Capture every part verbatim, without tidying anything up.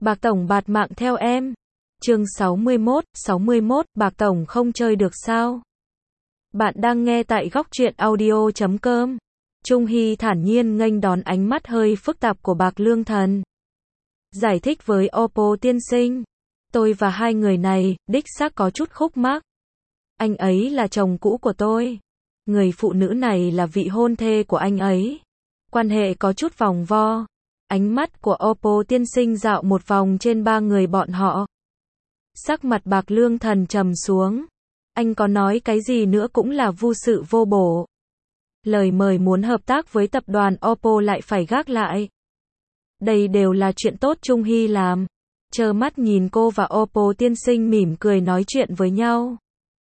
Bạc Tổng bạt mạng theo em. Chương sáu mươi mốt, sáu mươi mốt, Bạc Tổng không chơi được sao? Bạn đang nghe tại góc truyện audio chấm com. Trung Hy thản nhiên nghênh đón ánh mắt hơi phức tạp của Bạc Lương Thần. Giải thích với Oppo tiên sinh. Tôi và hai người này, đích xác có chút khúc mắc. Anh ấy là chồng cũ của tôi. Người phụ nữ này là vị hôn thê của anh ấy. Quan hệ có chút vòng vo. Ánh mắt của Oppo tiên sinh dạo một vòng trên ba người bọn họ. Sắc mặt Bạc Lương Thần trầm xuống. Anh có nói cái gì nữa cũng là vô sự vô bổ. Lời mời muốn hợp tác với tập đoàn Oppo lại phải gác lại. Đây đều là chuyện tốt Trung Hy làm. Trơ mắt nhìn cô và Oppo tiên sinh mỉm cười nói chuyện với nhau.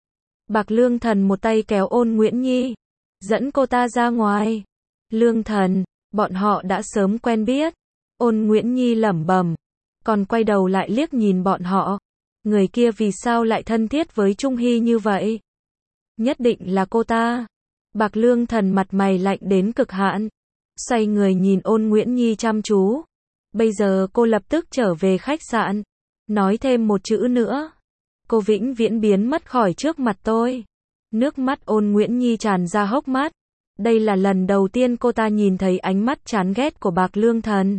Bạc Lương Thần một tay kéo Ôn Nguyễn Nhi, dẫn cô ta ra ngoài. Lương Thần, bọn họ đã sớm quen biết. Ôn Nguyễn Nhi lẩm bẩm, còn quay đầu lại liếc nhìn bọn họ. Người kia vì sao lại thân thiết với Trung Hy như vậy? Nhất định là cô ta. Bạc Lương Thần mặt mày lạnh đến cực hạn, xoay người nhìn Ôn Nguyễn Nhi chăm chú. Bây giờ cô lập tức trở về khách sạn. Nói thêm một chữ nữa, cô vĩnh viễn biến mất khỏi trước mặt tôi. Nước mắt Ôn Nguyễn Nhi tràn ra hốc mắt. Đây là lần đầu tiên cô ta nhìn thấy ánh mắt chán ghét của Bạc Lương Thần.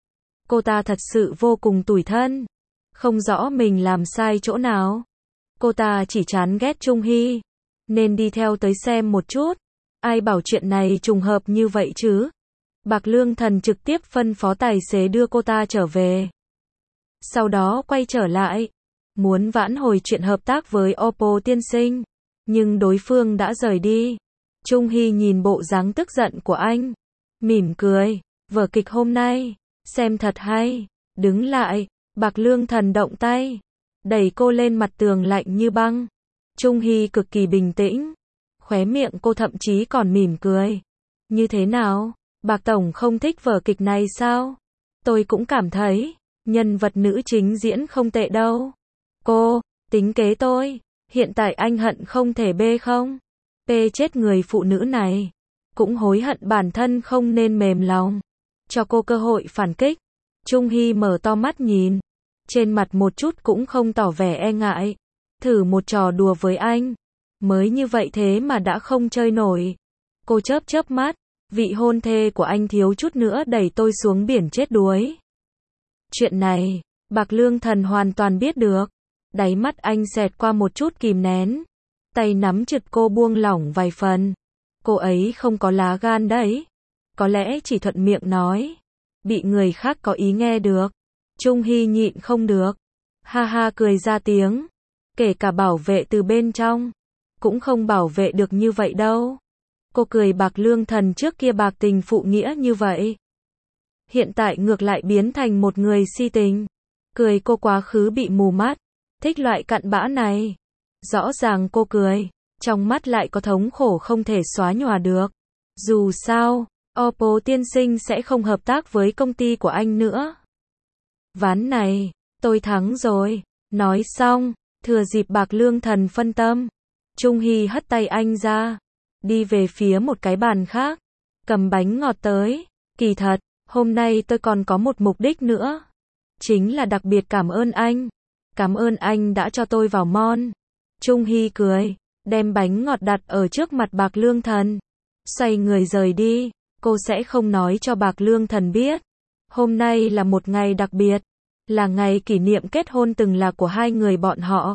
Cô ta thật sự vô cùng tủi thân. Không rõ mình làm sai chỗ nào. Cô ta chỉ chán ghét Trung Hy. Nên đi theo tới xem một chút. Ai bảo chuyện này trùng hợp như vậy chứ? Bạc Lương Thần trực tiếp phân phó tài xế đưa cô ta trở về. Sau đó quay trở lại. Muốn vãn hồi chuyện hợp tác với Oppo tiên sinh. Nhưng đối phương đã rời đi. Trung Hy nhìn bộ dáng tức giận của anh. Mỉm cười. Vở kịch hôm nay. Xem thật hay. Đứng lại. Bạc Lương Thần động tay. Đẩy cô lên mặt tường lạnh như băng. Trung Hy cực kỳ bình tĩnh. Khóe miệng cô thậm chí còn mỉm cười. Như thế nào? Bạc Tổng không thích vở kịch này sao? Tôi cũng cảm thấy. Nhân vật nữ chính diễn không tệ đâu. Cô, tính kế tôi. Hiện tại anh hận không thể bê không? Bê chết người phụ nữ này. Cũng hối hận bản thân không nên mềm lòng. Cho cô cơ hội phản kích. Trung Hy mở to mắt nhìn. Trên mặt một chút cũng không tỏ vẻ e ngại. Thử một trò đùa với anh. Mới như vậy thế mà đã không chơi nổi. Cô chớp chớp mắt. Vị hôn thê của anh thiếu chút nữa đẩy tôi xuống biển chết đuối. Chuyện này, Bạc Lương Thần hoàn toàn biết được. Đáy mắt anh xẹt qua một chút kìm nén. Tay nắm chặt cô buông lỏng vài phần. Cô ấy không có lá gan đấy. Có lẽ chỉ thuận miệng nói. Bị người khác có ý nghe được. Trung Hy nhịn không được. Ha ha cười ra tiếng. Kể cả bảo vệ từ bên trong. Cũng không bảo vệ được như vậy đâu. Cô cười Bạc Lương Thần trước kia bạc tình phụ nghĩa như vậy. Hiện tại ngược lại biến thành một người si tình. Cười cô quá khứ bị mù mắt. Thích loại cặn bã này. Rõ ràng cô cười. Trong mắt lại có thống khổ không thể xóa nhòa được. Dù sao, Oppo tiên sinh sẽ không hợp tác với công ty của anh nữa. Ván này, tôi thắng rồi. Nói xong, thừa dịp Bạc Lương Thần phân tâm. Trung Hy hất tay anh ra. Đi về phía một cái bàn khác. Cầm bánh ngọt tới. Kỳ thật, hôm nay tôi còn có một mục đích nữa. Chính là đặc biệt cảm ơn anh. Cảm ơn anh đã cho tôi vào mon. Trung Hy cười. Đem bánh ngọt đặt ở trước mặt Bạc Lương Thần. Xoay người rời đi. Cô sẽ không nói cho Bạc Lương Thần biết. Hôm nay là một ngày đặc biệt. Là ngày kỷ niệm kết hôn từng là của hai người bọn họ.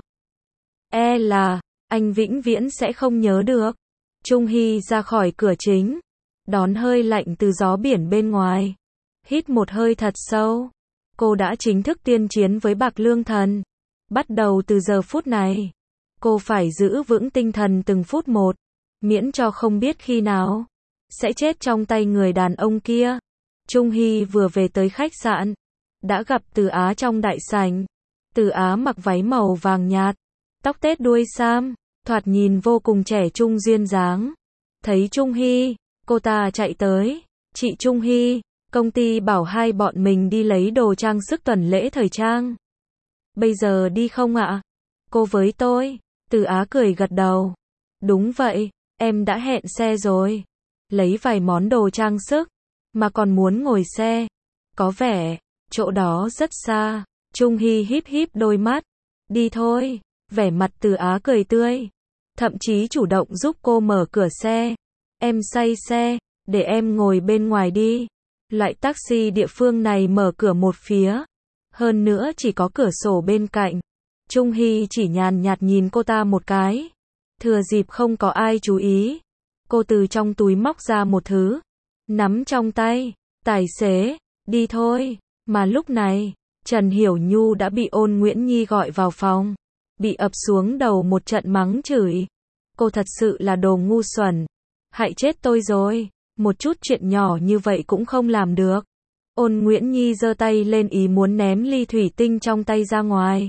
E là, anh vĩnh viễn sẽ không nhớ được. Trung Hy ra khỏi cửa chính. Đón hơi lạnh từ gió biển bên ngoài. Hít một hơi thật sâu. Cô đã chính thức tiên chiến với Bạc Lương Thần. Bắt đầu từ giờ phút này. Cô phải giữ vững tinh thần từng phút một. Miễn cho không biết khi nào sẽ chết trong tay người đàn ông kia. Trung Hy vừa về tới khách sạn. Đã gặp Từ Á trong đại sảnh. Từ Á mặc váy màu vàng nhạt. Tóc tết đuôi sam. Thoạt nhìn vô cùng trẻ trung duyên dáng. Thấy Trung Hy, cô ta chạy tới. Chị Trung Hy, công ty bảo hai bọn mình đi lấy đồ trang sức tuần lễ thời trang. Bây giờ đi không ạ? Cô với tôi. Từ Á cười gật đầu. Đúng vậy, em đã hẹn xe rồi. Lấy vài món đồ trang sức. Mà còn muốn ngồi xe. Có vẻ, chỗ đó rất xa. Trung Hy híp híp đôi mắt. Đi thôi. Vẻ mặt Từ Á cười tươi. Thậm chí chủ động giúp cô mở cửa xe. Em say xe, để em ngồi bên ngoài đi. Loại taxi địa phương này mở cửa một phía. Hơn nữa chỉ có cửa sổ bên cạnh. Trung Hy chỉ nhàn nhạt nhìn cô ta một cái. Thừa dịp không có ai chú ý. Cô từ trong túi móc ra một thứ. Nắm trong tay. Tài xế, đi thôi. Mà lúc này, Trần Hiểu Nhu đã bị Ôn Nguyễn Nhi gọi vào phòng. Bị ập xuống đầu một trận mắng chửi. Cô thật sự là đồ ngu xuẩn. Hại chết tôi rồi. Một chút chuyện nhỏ như vậy cũng không làm được. Ôn Nguyễn Nhi giơ tay lên ý muốn ném ly thủy tinh trong tay ra ngoài.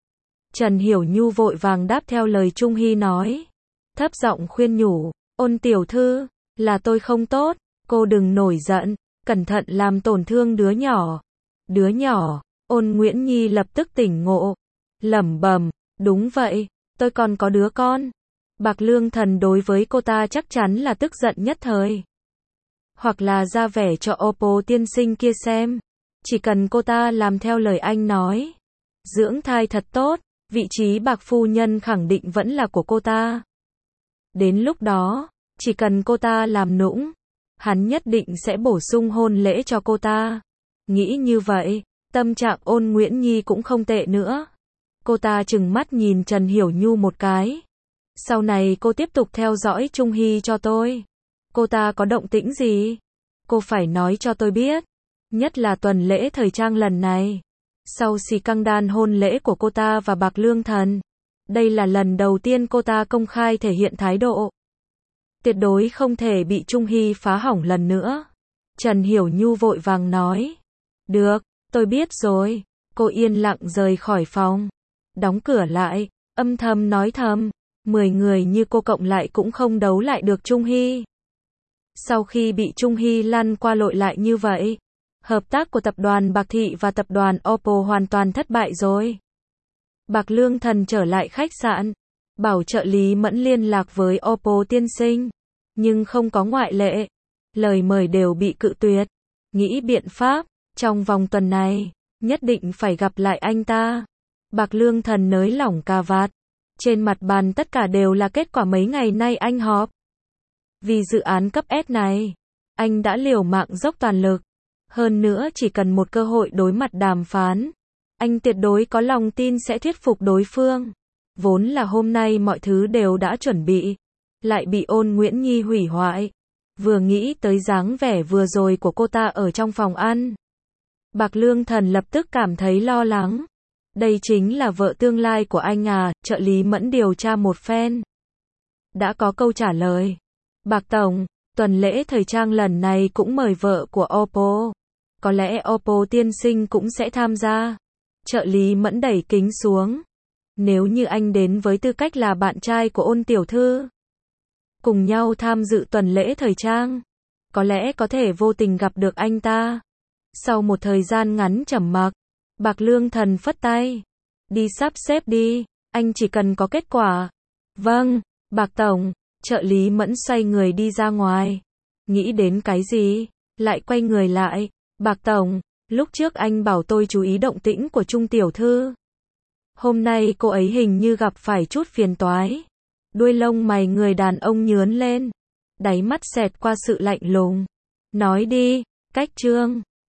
Trần Hiểu Nhu vội vàng đáp theo lời Trung Hy nói. Thấp giọng khuyên nhủ. Ôn tiểu thư, là tôi không tốt. Cô đừng nổi giận. Cẩn thận làm tổn thương đứa nhỏ. Đứa nhỏ. Ôn Nguyễn Nhi lập tức tỉnh ngộ. Lẩm bẩm. Đúng vậy. Tôi còn có đứa con. Bạc Lương Thần đối với cô ta chắc chắn là tức giận nhất thời. Hoặc là ra vẻ cho Oppo tiên sinh kia xem. Chỉ cần cô ta làm theo lời anh nói. Dưỡng thai thật tốt. Vị trí Bạc phu nhân khẳng định vẫn là của cô ta. Đến lúc đó, chỉ cần cô ta làm nũng, hắn nhất định sẽ bổ sung hôn lễ cho cô ta. Nghĩ như vậy, tâm trạng Ôn Nguyễn Nhi cũng không tệ nữa. Cô ta trừng mắt nhìn Trần Hiểu Nhu một cái. Sau này cô tiếp tục theo dõi Trung Hy cho tôi. Cô ta có động tĩnh gì? Cô phải nói cho tôi biết. Nhất là tuần lễ thời trang lần này. Sau xì căng đan hôn lễ của cô ta và Bạc Lương Thần. Đây là lần đầu tiên cô ta công khai thể hiện thái độ. Tuyệt đối không thể bị Trung Hy phá hỏng lần nữa. Trần Hiểu Nhu vội vàng nói. Được, tôi biết rồi. Cô yên lặng rời khỏi phòng. Đóng cửa lại, âm thầm nói thầm. Mười người như cô cộng lại cũng không đấu lại được Trung Hy. Sau khi bị Trung Hy lăn qua lội lại như vậy, hợp tác của tập đoàn Bạc Thị và tập đoàn Oppo hoàn toàn thất bại rồi. Bạc Lương Thần trở lại khách sạn, bảo trợ lý Mẫn liên lạc với Oppo tiên sinh, nhưng không có ngoại lệ. Lời mời đều bị cự tuyệt. Nghĩ biện pháp, trong vòng tuần này, nhất định phải gặp lại anh ta. Bạc Lương Thần nới lỏng cà vạt. Trên mặt bàn tất cả đều là kết quả mấy ngày nay anh họp. Vì dự án cấp S này, anh đã liều mạng dốc toàn lực. Hơn nữa chỉ cần một cơ hội đối mặt đàm phán, anh tuyệt đối có lòng tin sẽ thuyết phục đối phương. Vốn là hôm nay mọi thứ đều đã chuẩn bị, lại bị Ôn Nguyễn Nhi hủy hoại. Vừa nghĩ tới dáng vẻ vừa rồi của cô ta ở trong phòng ăn, Bạc Lương Thần lập tức cảm thấy lo lắng. Đây chính là vợ tương lai của anh à, trợ lý Mẫn điều tra một phen. Đã có câu trả lời. Bạc Tổng, tuần lễ thời trang lần này cũng mời vợ của Oppo. Có lẽ Oppo tiên sinh cũng sẽ tham gia. Trợ lý Mẫn đẩy kính xuống. Nếu như anh đến với tư cách là bạn trai của Ôn tiểu thư, cùng nhau tham dự tuần lễ thời trang, có lẽ có thể vô tình gặp được anh ta. Sau một thời gian ngắn trầm mặc, Bạc Lương Thần phất tay. Đi sắp xếp đi, anh chỉ cần có kết quả. Vâng, Bạc Tổng. Trợ lý Mẫn xoay người đi ra ngoài. Nghĩ đến cái gì? Lại quay người lại. Bạc Tổng, lúc trước anh bảo tôi chú ý động tĩnh của Trung tiểu thư. Hôm nay cô ấy hình như gặp phải chút phiền toái. Đuôi lông mày người đàn ông nhướn lên. Đáy mắt xẹt qua sự lạnh lùng. Nói đi, cách trương.